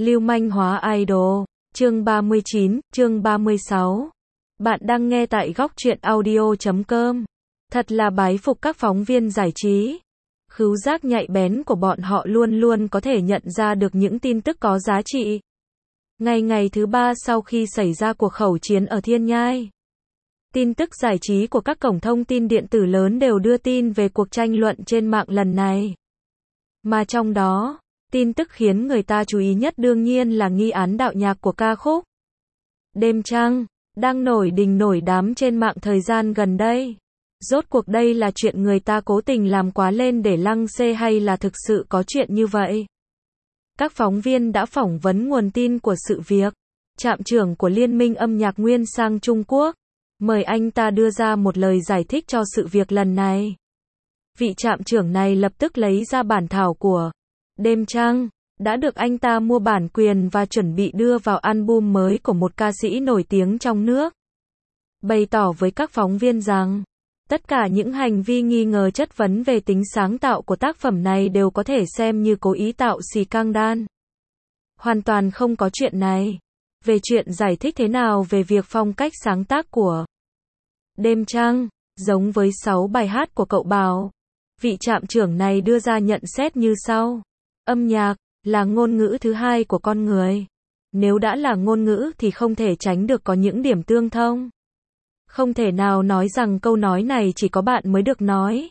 Lưu manh hóa idol. Chương 39, chương 36. Bạn đang nghe tại góc truyện audio.com. Thật là bái phục các phóng viên giải trí. Khứu giác nhạy bén của bọn họ luôn luôn có thể nhận ra được những tin tức có giá trị. Ngày thứ 3 sau khi xảy ra cuộc khẩu chiến ở Thiên Nhai, tin tức giải trí của các cổng thông tin điện tử lớn đều đưa tin về cuộc tranh luận trên mạng lần này. Mà trong đó, tin tức khiến người ta chú ý nhất đương nhiên là nghi án đạo nhạc của ca khúc Đêm Trăng, đang nổi đình nổi đám trên mạng thời gian gần đây. Rốt cuộc đây là chuyện người ta cố tình làm quá lên để lăng xê hay là thực sự có chuyện như vậy? Các phóng viên đã phỏng vấn nguồn tin của sự việc. Trạm trưởng của Liên minh âm nhạc Nguyên sang Trung Quốc. Mời anh ta đưa ra một lời giải thích cho sự việc lần này. Vị trạm trưởng này lập tức lấy ra bản thảo của Đêm Trăng, đã được anh ta mua bản quyền và chuẩn bị đưa vào album mới của một ca sĩ nổi tiếng trong nước. Bày tỏ với các phóng viên rằng, tất cả những hành vi nghi ngờ chất vấn về tính sáng tạo của tác phẩm này đều có thể xem như cố ý tạo scandal. Hoàn toàn không có chuyện này. Về chuyện giải thích thế nào về việc phong cách sáng tác của Đêm Trăng, giống với 6 bài hát của cậu Bảo, vị trạm trưởng này đưa ra nhận xét như sau. Âm nhạc là ngôn ngữ thứ hai của con người. Nếu đã là ngôn ngữ thì không thể tránh được có những điểm tương thông. Không thể nào nói rằng câu nói này chỉ có bạn mới được nói.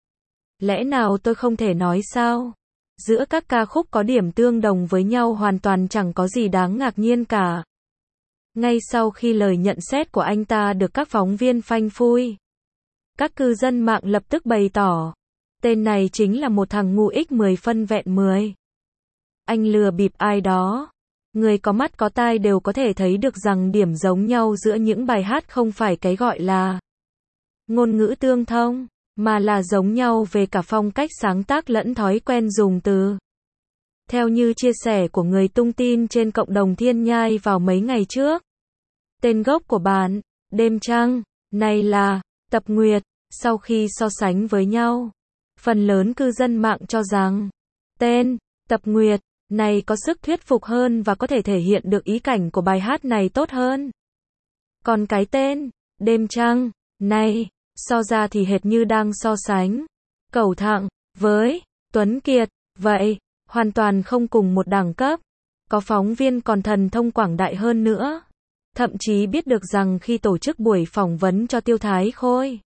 Lẽ nào tôi không thể nói sao? Giữa các ca khúc có điểm tương đồng với nhau hoàn toàn chẳng có gì đáng ngạc nhiên cả. Ngay sau khi lời nhận xét của anh ta được các phóng viên phanh phui, các cư dân mạng lập tức bày tỏ, tên này chính là một thằng ngu ích 10 phân vẹn 10. Anh lừa bịp ai đó. Người có mắt có tai đều có thể thấy được rằng điểm giống nhau giữa những bài hát không phải cái gọi là ngôn ngữ tương thông, mà là giống nhau về cả phong cách sáng tác lẫn thói quen dùng từ. Theo như chia sẻ của người tung tin trên cộng đồng Thiên Nhai vào mấy ngày trước, tên gốc của bản Đêm Trăng này là Tập Nguyệt. Sau khi so sánh với nhau, phần lớn cư dân mạng cho rằng tên Tập Nguyệt này có sức thuyết phục hơn và có thể thể hiện được ý cảnh của bài hát này tốt hơn. Còn cái tên Đêm Trăng này, so ra thì hệt như đang so sánh Cẩu Thặng với Tuấn Kiệt vậy, hoàn toàn không cùng một đẳng cấp. Có phóng viên còn thần thông quảng đại hơn nữa, thậm chí biết được rằng khi tổ chức buổi phỏng vấn cho Tiêu Thái Khôi,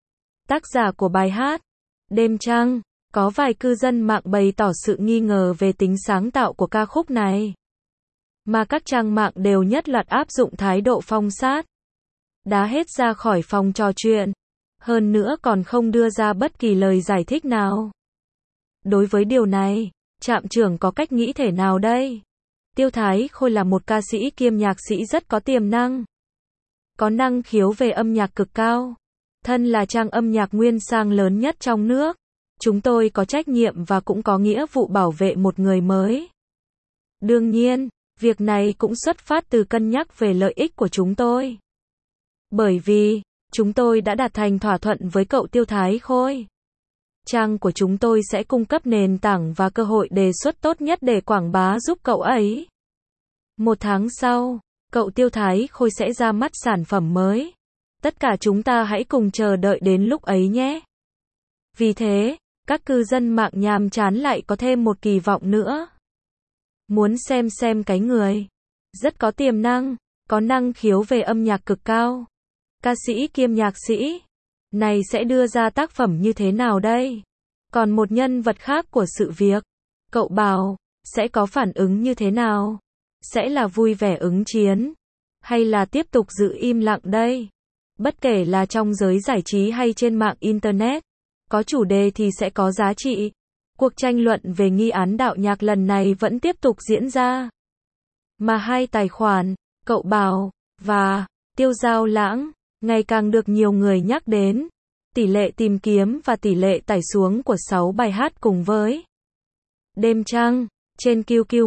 tác giả của bài hát Đêm Trăng, có vài cư dân mạng bày tỏ sự nghi ngờ về tính sáng tạo của ca khúc này. Mà các trang mạng đều nhất loạt áp dụng thái độ phong sát, đá hết ra khỏi phòng trò chuyện. Hơn nữa còn không đưa ra bất kỳ lời giải thích nào. Đối với điều này, trạm trưởng có cách nghĩ thế nào đây? Tiêu Thái Khôi là một ca sĩ kiêm nhạc sĩ rất có tiềm năng, có năng khiếu về âm nhạc cực cao. Thân là trang âm nhạc nguyên sang lớn nhất trong nước, chúng tôi có trách nhiệm và cũng có nghĩa vụ bảo vệ một người mới. Đương nhiên, việc này cũng xuất phát từ cân nhắc về lợi ích của chúng tôi. Bởi vì, chúng tôi đã đạt thành thỏa thuận với cậu Tiêu Thái Khôi. Trang của chúng tôi sẽ cung cấp nền tảng và cơ hội đề xuất tốt nhất để quảng bá giúp cậu ấy. 1 tháng sau, cậu Tiêu Thái Khôi sẽ ra mắt sản phẩm mới. Tất cả chúng ta hãy cùng chờ đợi đến lúc ấy nhé. Vì thế, các cư dân mạng nhàm chán lại có thêm một kỳ vọng nữa. Muốn xem cái người rất có tiềm năng, có năng khiếu về âm nhạc cực cao, ca sĩ kiêm nhạc sĩ này sẽ đưa ra tác phẩm như thế nào đây? Còn một nhân vật khác của sự việc, cậu Bảo, sẽ có phản ứng như thế nào? Sẽ là vui vẻ ứng chiến, hay là tiếp tục giữ im lặng đây? Bất kể là trong giới giải trí hay trên mạng Internet, có chủ đề thì sẽ có giá trị. Cuộc tranh luận về nghi án đạo nhạc lần này vẫn tiếp tục diễn ra. Mà hai tài khoản, cậu Bảo và Tiêu Dao Lãng, ngày càng được nhiều người nhắc đến. Tỷ lệ tìm kiếm và tỷ lệ tải xuống của 6 bài hát cùng với Đêm Trăng trên QQ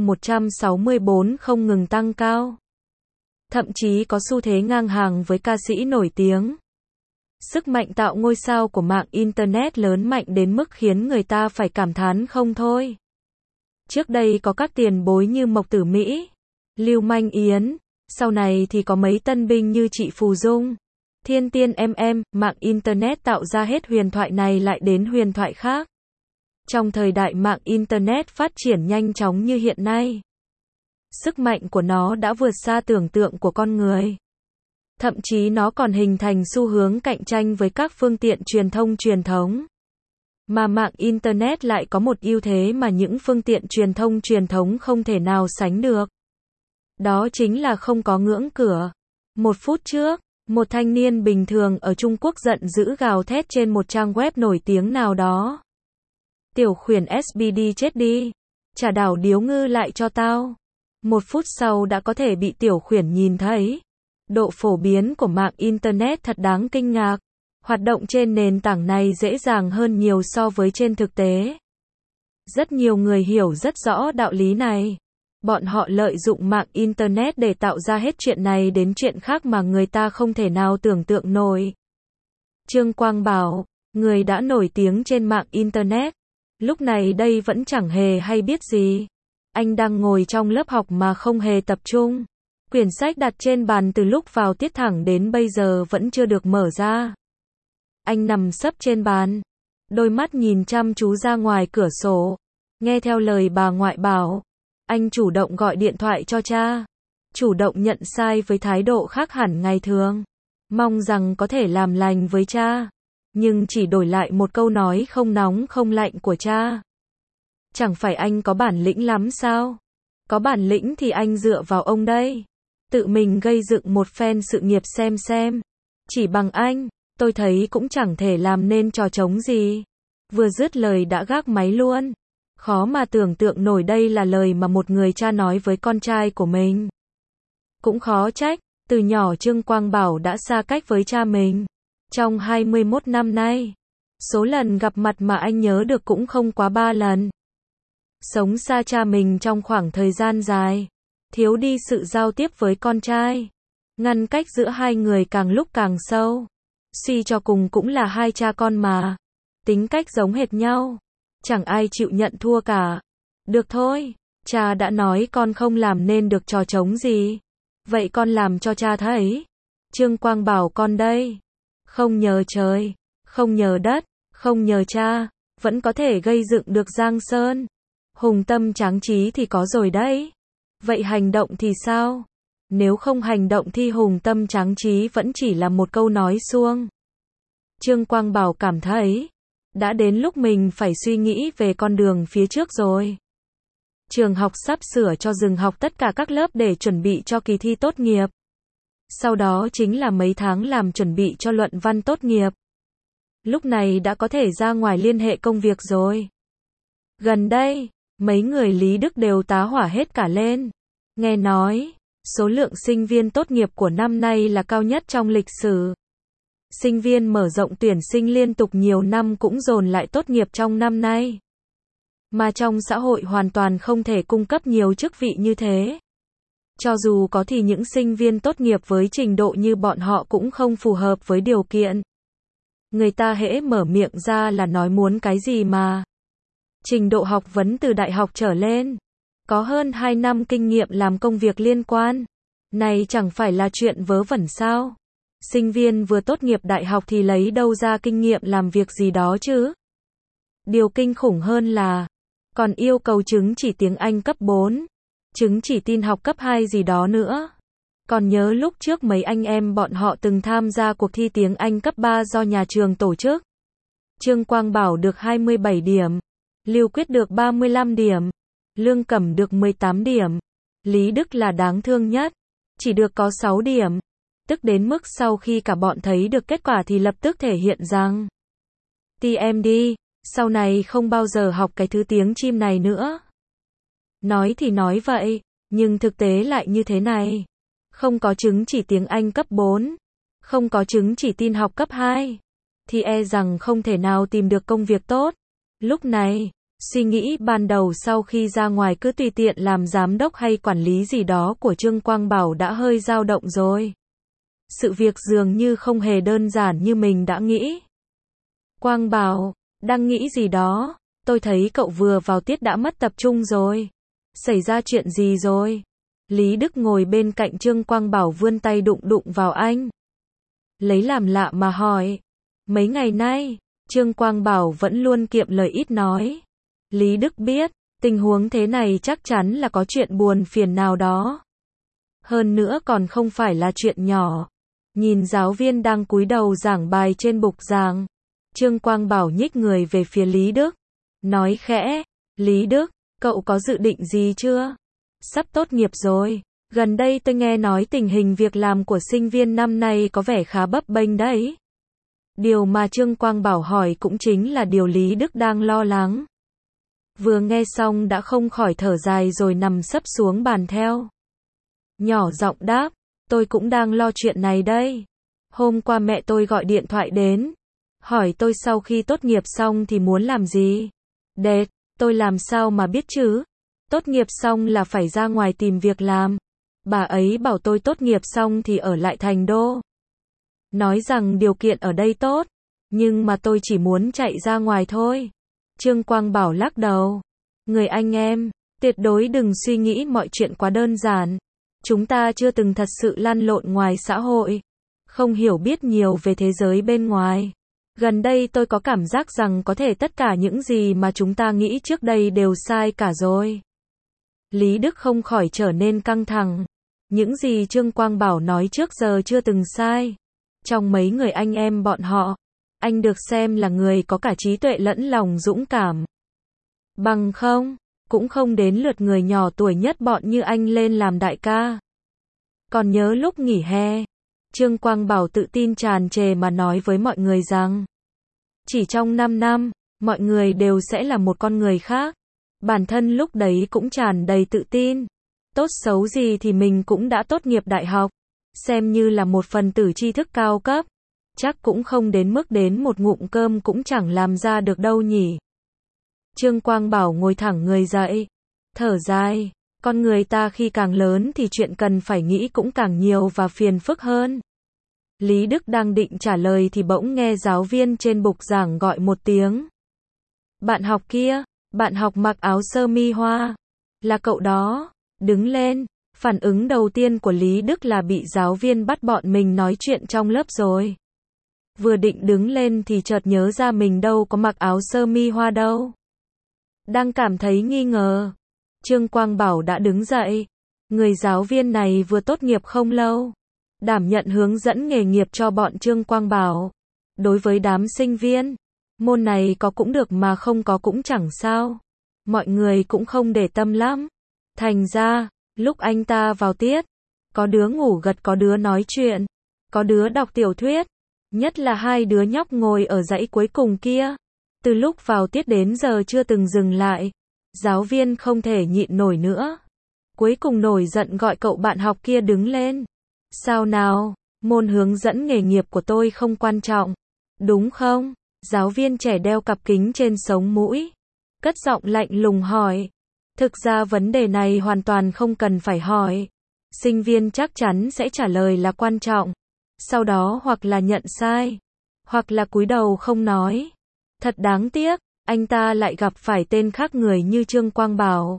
164 không ngừng tăng cao. Thậm chí có xu thế ngang hàng với ca sĩ nổi tiếng. Sức mạnh tạo ngôi sao của mạng Internet lớn mạnh đến mức khiến người ta phải cảm thán không thôi. Trước đây có các tiền bối như Mộc Tử Mỹ, Lưu Manh Yến, sau này thì có mấy tân binh như chị Phù Dung, Thiên Tiên mạng Internet tạo ra hết huyền thoại này lại đến huyền thoại khác. Trong thời đại mạng Internet phát triển nhanh chóng như hiện nay, sức mạnh của nó đã vượt xa tưởng tượng của con người. Thậm chí nó còn hình thành xu hướng cạnh tranh với các phương tiện truyền thông truyền thống. Mà mạng Internet lại có một ưu thế mà những phương tiện truyền thống không thể nào sánh được. Đó chính là không có ngưỡng cửa. Một phút trước, một thanh niên bình thường ở Trung Quốc giận dữ gào thét trên một trang web nổi tiếng nào đó. Tiểu khuyển SBD chết đi. Trả đảo điếu ngư lại cho tao. Một phút sau đã có thể bị tiểu khuyển nhìn thấy. Độ phổ biến của mạng Internet thật đáng kinh ngạc. Hoạt động trên nền tảng này dễ dàng hơn nhiều so với trên thực tế. Rất nhiều người hiểu rất rõ đạo lý này. Bọn họ lợi dụng mạng Internet để tạo ra hết chuyện này đến chuyện khác mà người ta không thể nào tưởng tượng nổi. Trương Quang Bảo, người đã nổi tiếng trên mạng Internet, lúc này đây vẫn chẳng hề hay biết gì. Anh đang ngồi trong lớp học mà không hề tập trung. Quyển sách đặt trên bàn từ lúc vào tiết thẳng đến bây giờ vẫn chưa được mở ra. Anh nằm sấp trên bàn, đôi mắt nhìn chăm chú ra ngoài cửa sổ. Nghe theo lời bà ngoại bảo, anh chủ động gọi điện thoại cho cha. Chủ động nhận sai với thái độ khác hẳn ngày thường. Mong rằng có thể làm lành với cha. Nhưng chỉ đổi lại một câu nói không nóng không lạnh của cha. Chẳng phải anh có bản lĩnh lắm sao? Có bản lĩnh thì anh dựa vào ông đây. Tự mình gây dựng một phen sự nghiệp xem. Chỉ bằng anh, tôi thấy cũng chẳng thể làm nên trò trống gì. Vừa dứt lời đã gác máy luôn. Khó mà tưởng tượng nổi đây là lời mà một người cha nói với con trai của mình. Cũng khó trách, từ nhỏ Trương Quang Bảo đã xa cách với cha mình. Trong 21 năm nay, số lần gặp mặt mà anh nhớ được cũng không quá 3 lần. Sống xa cha mình trong khoảng thời gian dài, thiếu đi sự giao tiếp với con trai. Ngăn cách giữa hai người càng lúc càng sâu. Suy cho cùng cũng là hai cha con mà. Tính cách giống hệt nhau. Chẳng ai chịu nhận thua cả. Được thôi, cha đã nói con không làm nên được trò trống gì. Vậy con làm cho cha thấy. Trương Quang Bảo con đây. Không nhờ trời, không nhờ đất, không nhờ cha, vẫn có thể gây dựng được Giang Sơn. Hùng tâm tráng trí thì có rồi đấy. Vậy hành động thì sao? Nếu không hành động thì hùng tâm tráng trí vẫn chỉ là một câu nói suông. Trương Quang Bảo cảm thấy, đã đến lúc mình phải suy nghĩ về con đường phía trước rồi. Trường học sắp sửa cho dừng học tất cả các lớp để chuẩn bị cho kỳ thi tốt nghiệp. Sau đó chính là mấy tháng làm chuẩn bị cho luận văn tốt nghiệp. Lúc này đã có thể ra ngoài liên hệ công việc rồi. Gần đây, mấy người Lý Đức đều tá hỏa hết cả lên. Nghe nói, số lượng sinh viên tốt nghiệp của năm nay là cao nhất trong lịch sử. Sinh viên mở rộng tuyển sinh liên tục nhiều năm cũng dồn lại tốt nghiệp trong năm nay. Mà trong xã hội hoàn toàn không thể cung cấp nhiều chức vị như thế. Cho dù có thì những sinh viên tốt nghiệp với trình độ như bọn họ cũng không phù hợp với điều kiện. Người ta hễ mở miệng ra là nói muốn cái gì mà. Trình độ học vấn từ đại học trở lên. Có hơn 2 năm kinh nghiệm làm công việc liên quan. Này chẳng phải là chuyện vớ vẩn sao? Sinh viên vừa tốt nghiệp đại học thì lấy đâu ra kinh nghiệm làm việc gì đó chứ? Điều kinh khủng hơn là, còn yêu cầu chứng chỉ tiếng Anh cấp 4, chứng chỉ tin học cấp 2 gì đó nữa. Còn nhớ lúc trước mấy anh em bọn họ từng tham gia cuộc thi tiếng Anh cấp 3 do nhà trường tổ chức. Trương Quang Bảo được 27 điểm, Lưu Quyết được 35 điểm, Lương Cẩm được 18 điểm, Lý Đức là đáng thương nhất, chỉ được có 6 điểm. Tức đến mức sau khi cả bọn thấy được kết quả thì lập tức thể hiện rằng TMD, sau này không bao giờ học cái thứ tiếng chim này nữa. Nói thì nói vậy, nhưng thực tế lại như thế này. Không có chứng chỉ tiếng Anh cấp 4, không có chứng chỉ tin học cấp 2, thì e rằng không thể nào tìm được công việc tốt. Lúc này, suy nghĩ ban đầu sau khi ra ngoài cứ tùy tiện làm giám đốc hay quản lý gì đó của Trương Quang Bảo đã hơi dao động rồi. Sự việc dường như không hề đơn giản như mình đã nghĩ. Quang Bảo, đang nghĩ gì đó? Tôi thấy cậu vừa vào tiết đã mất tập trung rồi. Xảy ra chuyện gì rồi? Lý Đức ngồi bên cạnh Trương Quang Bảo vươn tay đụng đụng vào anh. Lấy làm lạ mà hỏi. Mấy ngày nay, Trương Quang Bảo vẫn luôn kiệm lời ít nói. Lý Đức biết, tình huống thế này chắc chắn là có chuyện buồn phiền nào đó. Hơn nữa còn không phải là chuyện nhỏ. Nhìn giáo viên đang cúi đầu giảng bài trên bục giảng, Trương Quang Bảo nhích người về phía Lý Đức, nói khẽ, Lý Đức, cậu có dự định gì chưa? Sắp tốt nghiệp rồi, gần đây tôi nghe nói tình hình việc làm của sinh viên năm nay có vẻ khá bấp bênh đấy. Điều mà Trương Quang Bảo hỏi cũng chính là điều Lý Đức đang lo lắng. Vừa nghe xong đã không khỏi thở dài rồi nằm sấp xuống bàn theo. Nhỏ giọng đáp, tôi cũng đang lo chuyện này đây. Hôm qua mẹ tôi gọi điện thoại đến, hỏi tôi sau khi tốt nghiệp xong thì muốn làm gì. Đệt, tôi làm sao mà biết chứ? Tốt nghiệp xong là phải ra ngoài tìm việc làm. Bà ấy bảo tôi tốt nghiệp xong thì ở lại thành đô. Nói rằng điều kiện ở đây tốt, nhưng mà tôi chỉ muốn chạy ra ngoài thôi. Trương Quang Bảo lắc đầu. Người anh em, tuyệt đối đừng suy nghĩ mọi chuyện quá đơn giản. Chúng ta chưa từng thật sự lăn lộn ngoài xã hội, không hiểu biết nhiều về thế giới bên ngoài. Gần đây tôi có cảm giác rằng có thể tất cả những gì mà chúng ta nghĩ trước đây đều sai cả rồi. Lý Đức không khỏi trở nên căng thẳng. Những gì Trương Quang Bảo nói trước giờ chưa từng sai. Trong mấy người anh em bọn họ, anh được xem là người có cả trí tuệ lẫn lòng dũng cảm. Bằng không, cũng không đến lượt người nhỏ tuổi nhất bọn như anh lên làm đại ca. Còn nhớ lúc nghỉ hè, Trương Quang Bảo tự tin tràn trề mà nói với mọi người rằng, chỉ trong 5 năm, mọi người đều sẽ là một con người khác. Bản thân lúc đấy cũng tràn đầy tự tin. Tốt xấu gì thì mình cũng đã tốt nghiệp đại học, xem như là một phần tử tri thức cao cấp. Chắc cũng không đến mức đến một ngụm cơm cũng chẳng làm ra được đâu nhỉ. Trương Quang Bảo ngồi thẳng người dậy, thở dài, con người ta khi càng lớn thì chuyện cần phải nghĩ cũng càng nhiều và phiền phức hơn. Lý Đức đang định trả lời thì bỗng nghe giáo viên trên bục giảng gọi một tiếng. Bạn học kia, bạn học mặc áo sơ mi hoa, là cậu đó, đứng lên. Phản ứng đầu tiên của Lý Đức là bị giáo viên bắt bọn mình nói chuyện trong lớp rồi. Vừa định đứng lên thì chợt nhớ ra mình đâu có mặc áo sơ mi hoa đâu. Đang cảm thấy nghi ngờ, Trương Quang Bảo đã đứng dậy. Người giáo viên này vừa tốt nghiệp không lâu, đảm nhận hướng dẫn nghề nghiệp cho bọn Trương Quang Bảo. Đối với đám sinh viên, môn này có cũng được mà không có cũng chẳng sao. Mọi người cũng không để tâm lắm. Thành ra, lúc anh ta vào tiết, có đứa ngủ gật, có đứa nói chuyện, có đứa đọc tiểu thuyết. Nhất là hai đứa nhóc ngồi ở dãy cuối cùng kia. Từ lúc vào tiết đến giờ chưa từng dừng lại. Giáo viên không thể nhịn nổi nữa. Cuối cùng nổi giận gọi cậu bạn học kia đứng lên. Sao nào, môn hướng dẫn nghề nghiệp của tôi không quan trọng, đúng không? Giáo viên trẻ đeo cặp kính trên sống mũi, cất giọng lạnh lùng hỏi. Thực ra vấn đề này hoàn toàn không cần phải hỏi. Sinh viên chắc chắn sẽ trả lời là quan trọng. Sau đó hoặc là nhận sai, hoặc là cúi đầu không nói. Thật đáng tiếc, anh ta lại gặp phải tên khác người như Trương Quang Bảo.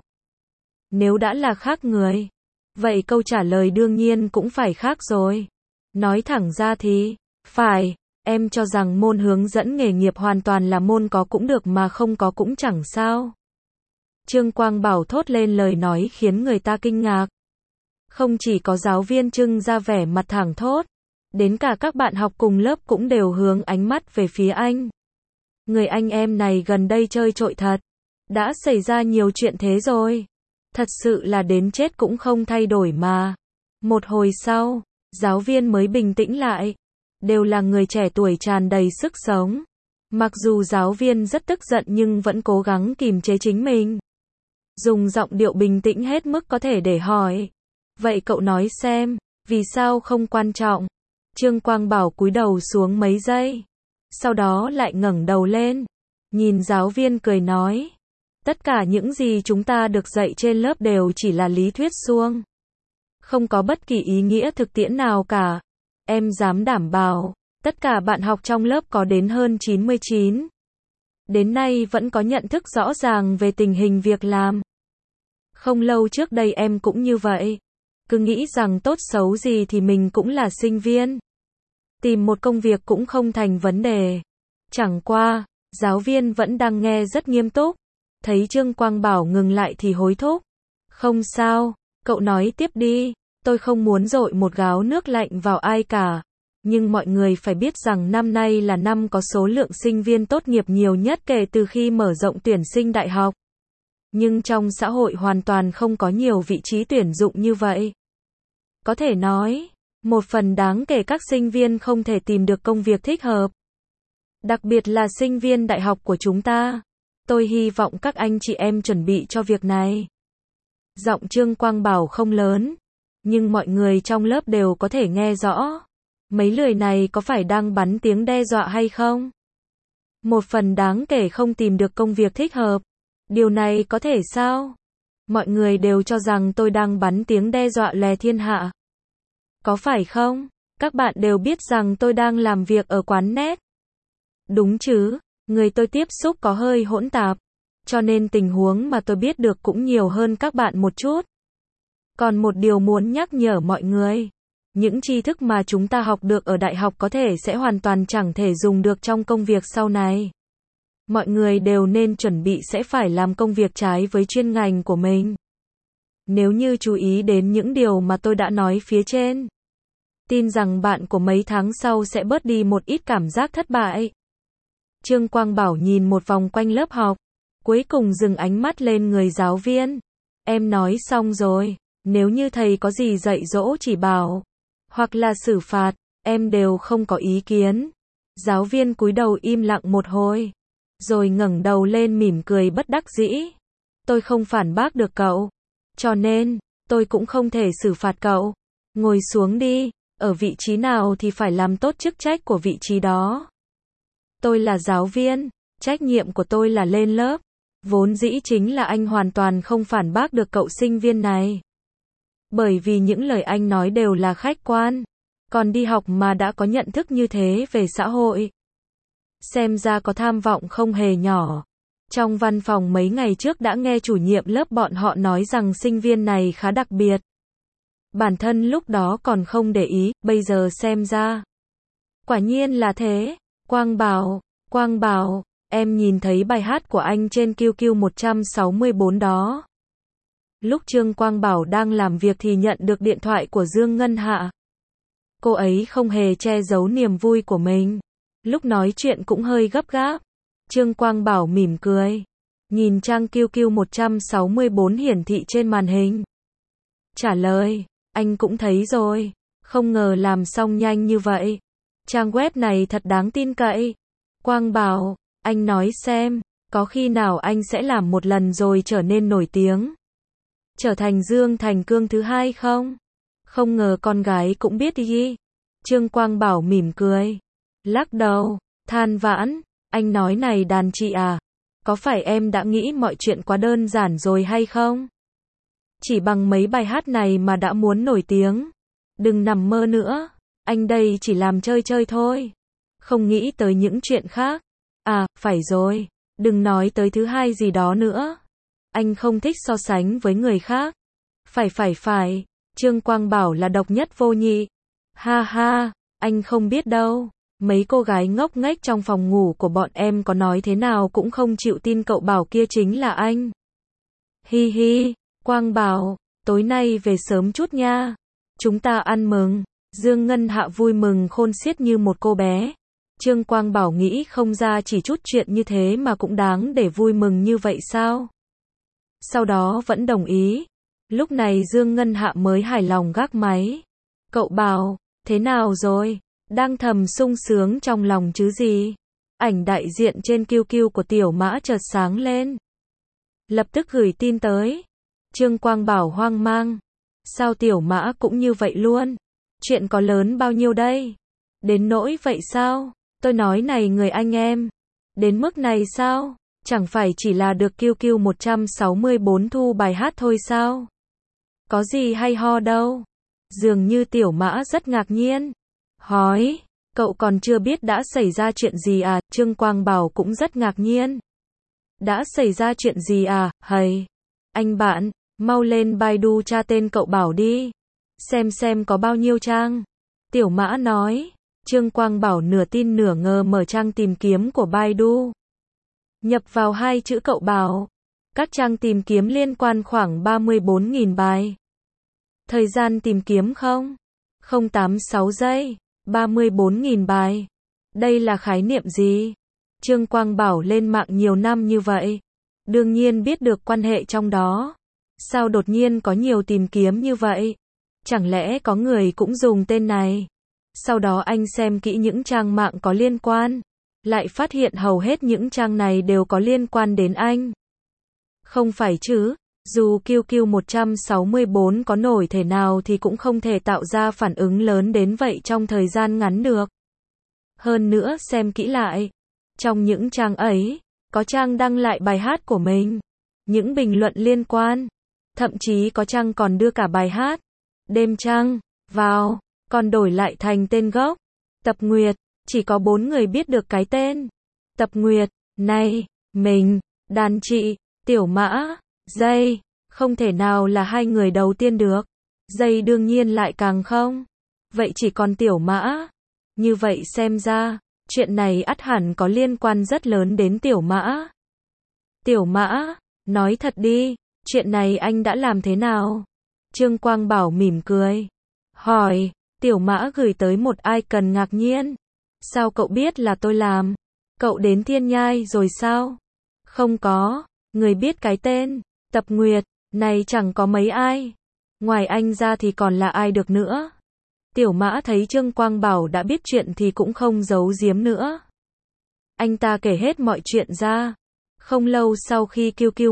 Nếu đã là khác người, vậy câu trả lời đương nhiên cũng phải khác rồi. Nói thẳng ra thì, phải, em cho rằng môn hướng dẫn nghề nghiệp hoàn toàn là môn có cũng được mà không có cũng chẳng sao. Trương Quang Bảo thốt lên lời nói khiến người ta kinh ngạc. Không chỉ có giáo viên Trương ra vẻ mặt thẳng thốt, đến cả các bạn học cùng lớp cũng đều hướng ánh mắt về phía anh. Người anh em này gần đây chơi trội thật. Đã xảy ra nhiều chuyện thế rồi. Thật sự là đến chết cũng không thay đổi mà. Một hồi sau, giáo viên mới bình tĩnh lại. Đều là người trẻ tuổi tràn đầy sức sống. Mặc dù giáo viên rất tức giận nhưng vẫn cố gắng kìm chế chính mình. Dùng giọng điệu bình tĩnh hết mức có thể để hỏi. Vậy cậu nói xem, vì sao không quan trọng? Trương Quang Bảo cúi đầu xuống mấy giây. Sau đó lại ngẩng đầu lên. Nhìn giáo viên cười nói. Tất cả những gì chúng ta được dạy trên lớp đều chỉ là lý thuyết suông. Không có bất kỳ ý nghĩa thực tiễn nào cả. Em dám đảm bảo, tất cả bạn học trong lớp có đến hơn 99 đến nay vẫn có nhận thức rõ ràng về tình hình việc làm. Không lâu trước đây em cũng như vậy. Cứ nghĩ rằng tốt xấu gì thì mình cũng là sinh viên. Tìm một công việc cũng không thành vấn đề. Chẳng qua, giáo viên vẫn đang nghe rất nghiêm túc. Thấy Trương Quang Bảo ngừng lại thì hối thúc. Không sao, cậu nói tiếp đi. Tôi không muốn dội một gáo nước lạnh vào ai cả. Nhưng mọi người phải biết rằng năm nay là năm có số lượng sinh viên tốt nghiệp nhiều nhất kể từ khi mở rộng tuyển sinh đại học. Nhưng trong xã hội hoàn toàn không có nhiều vị trí tuyển dụng như vậy. Có thể nói, một phần đáng kể các sinh viên không thể tìm được công việc thích hợp. Đặc biệt là sinh viên đại học của chúng ta. Tôi hy vọng các anh chị em chuẩn bị cho việc này. Giọng Trương Quang Bảo không lớn, nhưng mọi người trong lớp đều có thể nghe rõ. Mấy lời này có phải đang bắn tiếng đe dọa hay không? Một phần đáng kể không tìm được công việc thích hợp. Điều này có thể sao? Mọi người đều cho rằng tôi đang bắn tiếng đe dọa lè thiên hạ. Có phải không? Các bạn đều biết rằng tôi đang làm việc ở quán net. Đúng chứ, người tôi tiếp xúc có hơi hỗn tạp. Cho nên tình huống mà tôi biết được cũng nhiều hơn các bạn một chút. Còn một điều muốn nhắc nhở mọi người. Những tri thức mà chúng ta học được ở đại học có thể sẽ hoàn toàn chẳng thể dùng được trong công việc sau này. Mọi người đều nên chuẩn bị sẽ phải làm công việc trái với chuyên ngành của mình. Nếu như chú ý đến những điều mà tôi đã nói phía trên, tin rằng bạn của mấy tháng sau sẽ bớt đi một ít cảm giác thất bại. Trương Quang Bảo nhìn một vòng quanh lớp học, cuối cùng dừng ánh mắt lên người giáo viên. Em nói xong rồi, nếu như thầy có gì dạy dỗ chỉ bảo, hoặc là xử phạt, em đều không có ý kiến. Giáo viên cúi đầu im lặng một hồi, rồi ngẩng đầu lên mỉm cười bất đắc dĩ. Tôi không phản bác được cậu, cho nên, tôi cũng không thể xử phạt cậu. Ngồi xuống đi, ở vị trí nào thì phải làm tốt chức trách của vị trí đó. Tôi là giáo viên, trách nhiệm của tôi là lên lớp. Vốn dĩ chính là anh hoàn toàn không phản bác được cậu sinh viên này. Bởi vì những lời anh nói đều là khách quan. Còn đi học mà đã có nhận thức như thế về xã hội. Xem ra có tham vọng không hề nhỏ. Trong văn phòng mấy ngày trước đã nghe chủ nhiệm lớp bọn họ nói rằng sinh viên này khá đặc biệt. Bản thân lúc đó còn không để ý, bây giờ xem ra. Quả nhiên là thế. Quang Bảo, em nhìn thấy bài hát của anh trên QQ 164 đó. Lúc Trương Quang Bảo đang làm việc thì nhận được điện thoại của Dương Ngân Hạ. Cô ấy không hề che giấu niềm vui của mình. Lúc nói chuyện cũng hơi gấp gáp. Trương Quang Bảo mỉm cười. Nhìn trang QQ 164 hiển thị trên màn hình. Trả lời, anh cũng thấy rồi. Không ngờ làm xong nhanh như vậy. Trang web này thật đáng tin cậy. Quang Bảo, anh nói xem, có khi nào anh sẽ làm một lần rồi trở nên nổi tiếng? Trở thành Dương Thành Cương thứ hai không? Không ngờ con gái cũng biết đi. Trương Quang Bảo mỉm cười. Lắc đầu, than vãn, anh nói này đàn chị à, có phải em đã nghĩ mọi chuyện quá đơn giản rồi hay không? Chỉ bằng mấy bài hát này mà đã muốn nổi tiếng. Đừng nằm mơ nữa, anh đây chỉ làm chơi chơi thôi. Không nghĩ tới những chuyện khác. À, phải rồi, đừng nói tới thứ hai gì đó nữa. Anh không thích so sánh với người khác. Phải, Trương Quang Bảo là độc nhất vô nhị. Ha ha, anh không biết đâu. Mấy cô gái ngốc nghếch trong phòng ngủ của bọn em có nói thế nào cũng không chịu tin cậu Bảo kia chính là anh. Hi hi, Quang Bảo, tối nay về sớm chút nha. Chúng ta ăn mừng. Dương Ngân Hạ vui mừng khôn xiết như một cô bé. Trương Quang Bảo nghĩ không ra chỉ chút chuyện như thế mà cũng đáng để vui mừng như vậy sao? Sau đó vẫn đồng ý. Lúc này Dương Ngân Hạ mới hài lòng gác máy. Cậu Bảo, thế nào rồi? Đang thầm sung sướng trong lòng chứ gì? Ảnh đại diện trên QQ của Tiểu Mã chợt sáng lên. Lập tức gửi tin tới. Trương Quang Bảo hoang mang. Sao Tiểu Mã cũng như vậy luôn? Chuyện có lớn bao nhiêu đây? Đến nỗi vậy sao? Tôi nói này người anh em. Đến mức này sao? Chẳng phải chỉ là được QQ 164 thu bài hát thôi sao? Có gì hay ho đâu. Dường như Tiểu Mã rất ngạc nhiên. Hỏi, Cậu còn chưa biết đã xảy ra chuyện gì à? Trương Quang Bảo cũng rất ngạc nhiên. Đã xảy ra chuyện gì à? Hầy, anh bạn, mau lên Baidu tra tên cậu Bảo đi. Xem có bao nhiêu trang. Tiểu Mã nói. Trương Quang Bảo nửa tin nửa ngờ mở trang tìm kiếm của Baidu. Nhập vào 2 chữ cậu Bảo. Các trang tìm kiếm liên quan khoảng 34.000 bài. Thời gian tìm kiếm 0,86 giây. 34.000 bài. Đây là khái niệm gì? Trương Quang Bảo lên mạng nhiều năm như vậy. Đương nhiên biết được quan hệ trong đó. Sao đột nhiên có nhiều tìm kiếm như vậy? Chẳng lẽ có người cũng dùng tên này? Sau đó anh xem kỹ những trang mạng có liên quan. Lại phát hiện hầu hết những trang này đều có liên quan đến anh. Không phải chứ, dù QQ 164 có nổi thể nào thì cũng không thể tạo ra phản ứng lớn đến vậy trong thời gian ngắn được. Hơn nữa xem kỹ lại. Trong những trang ấy, có trang đăng lại bài hát của mình. Những bình luận liên quan. Thậm chí có trang còn đưa cả bài hát Đêm Trăng vào, còn đổi lại thành tên gốc. Tập Nguyệt. Chỉ có 4 người biết được cái tên Tập Nguyệt này. Mình, Đàn Chị, Tiểu Mã, Dây. Không thể nào là 2 người đầu tiên được. Dây đương nhiên lại càng không. Vậy chỉ còn Tiểu Mã. Như vậy xem ra, chuyện này ắt hẳn có liên quan rất lớn đến Tiểu Mã. Tiểu Mã, nói thật đi, chuyện này anh đã làm thế nào? Trương Quang Bảo mỉm cười. Hỏi, Tiểu Mã gửi tới một icon ngạc nhiên. Sao cậu biết là tôi làm? Cậu đến Thiên Nhai rồi sao? Không có, người biết cái tên Tập Nguyệt này chẳng có mấy ai. Ngoài anh ra thì còn là ai được nữa? Tiểu Mã thấy Trương Quang Bảo đã biết chuyện thì cũng không giấu giếm nữa. Anh ta kể hết mọi chuyện ra. Không lâu sau khi QQ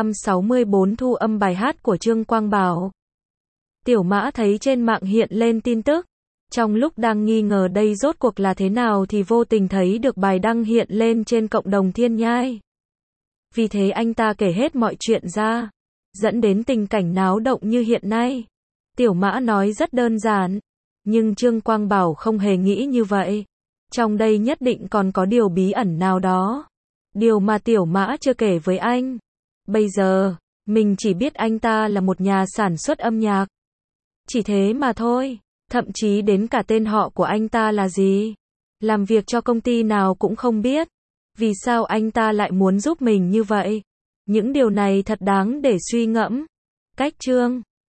164 thu âm bài hát của Trương Quang Bảo, Tiểu Mã thấy trên mạng hiện lên tin tức. Trong lúc đang nghi ngờ đây rốt cuộc là thế nào thì vô tình thấy được bài đăng hiện lên trên cộng đồng Thiên Nhai. Vì thế anh ta kể hết mọi chuyện ra, dẫn đến tình cảnh náo động như hiện nay. Tiểu Mã nói rất đơn giản, nhưng Trương Quang Bảo không hề nghĩ như vậy. Trong đây nhất định còn có điều bí ẩn nào đó. Điều mà Tiểu Mã chưa kể với anh. Bây giờ, mình chỉ biết anh ta là một nhà sản xuất âm nhạc. Chỉ thế mà thôi. Thậm chí đến cả tên họ của anh ta là gì, làm việc cho công ty nào cũng không biết. Vì sao anh ta lại muốn giúp mình như vậy? Những điều này thật đáng để suy ngẫm. Cách Trương